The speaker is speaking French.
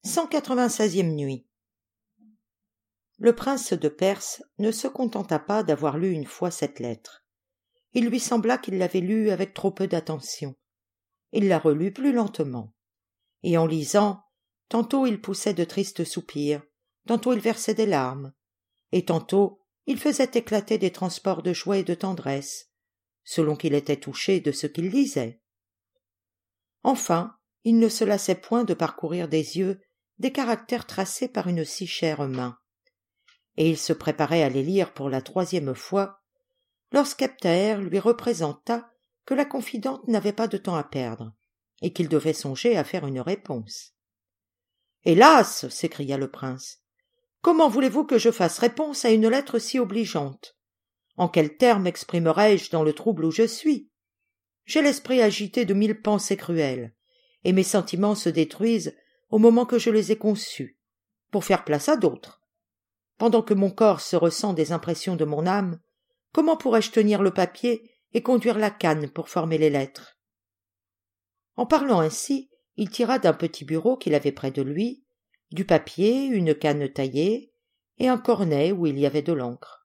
196e nuit. Le prince de Perse ne se contenta pas d'avoir lu une fois cette lettre. Il lui sembla qu'il l'avait lue avec trop peu d'attention. Il la relut plus lentement. Et en lisant, tantôt il poussait de tristes soupirs, tantôt il versait des larmes, et tantôt il faisait éclater des transports de joie et de tendresse, selon qu'il était touché de ce qu'il lisait. Enfin, il ne se lassait point de parcourir des yeux des caractères tracés par une si chère main. Et il se préparait à les lire pour la 3e fois, lorsqu'Ebtaër lui représenta que la confidente n'avait pas de temps à perdre, et qu'il devait songer à faire une réponse. « Hélas !» s'écria le prince, « comment voulez-vous que je fasse réponse à une lettre si obligeante ? En quels termes exprimerai-je dans le trouble où je suis ? J'ai l'esprit agité de 1000 pensées cruelles, et mes sentiments se détruisent au moment que je les ai conçus, pour faire place à d'autres. Pendant que mon corps se ressent des impressions de mon âme, comment pourrais-je tenir le papier et conduire la canne pour former les lettres ?» En parlant ainsi, il tira d'un petit bureau qu'il avait près de lui du papier, une canne taillée et un cornet où il y avait de l'encre.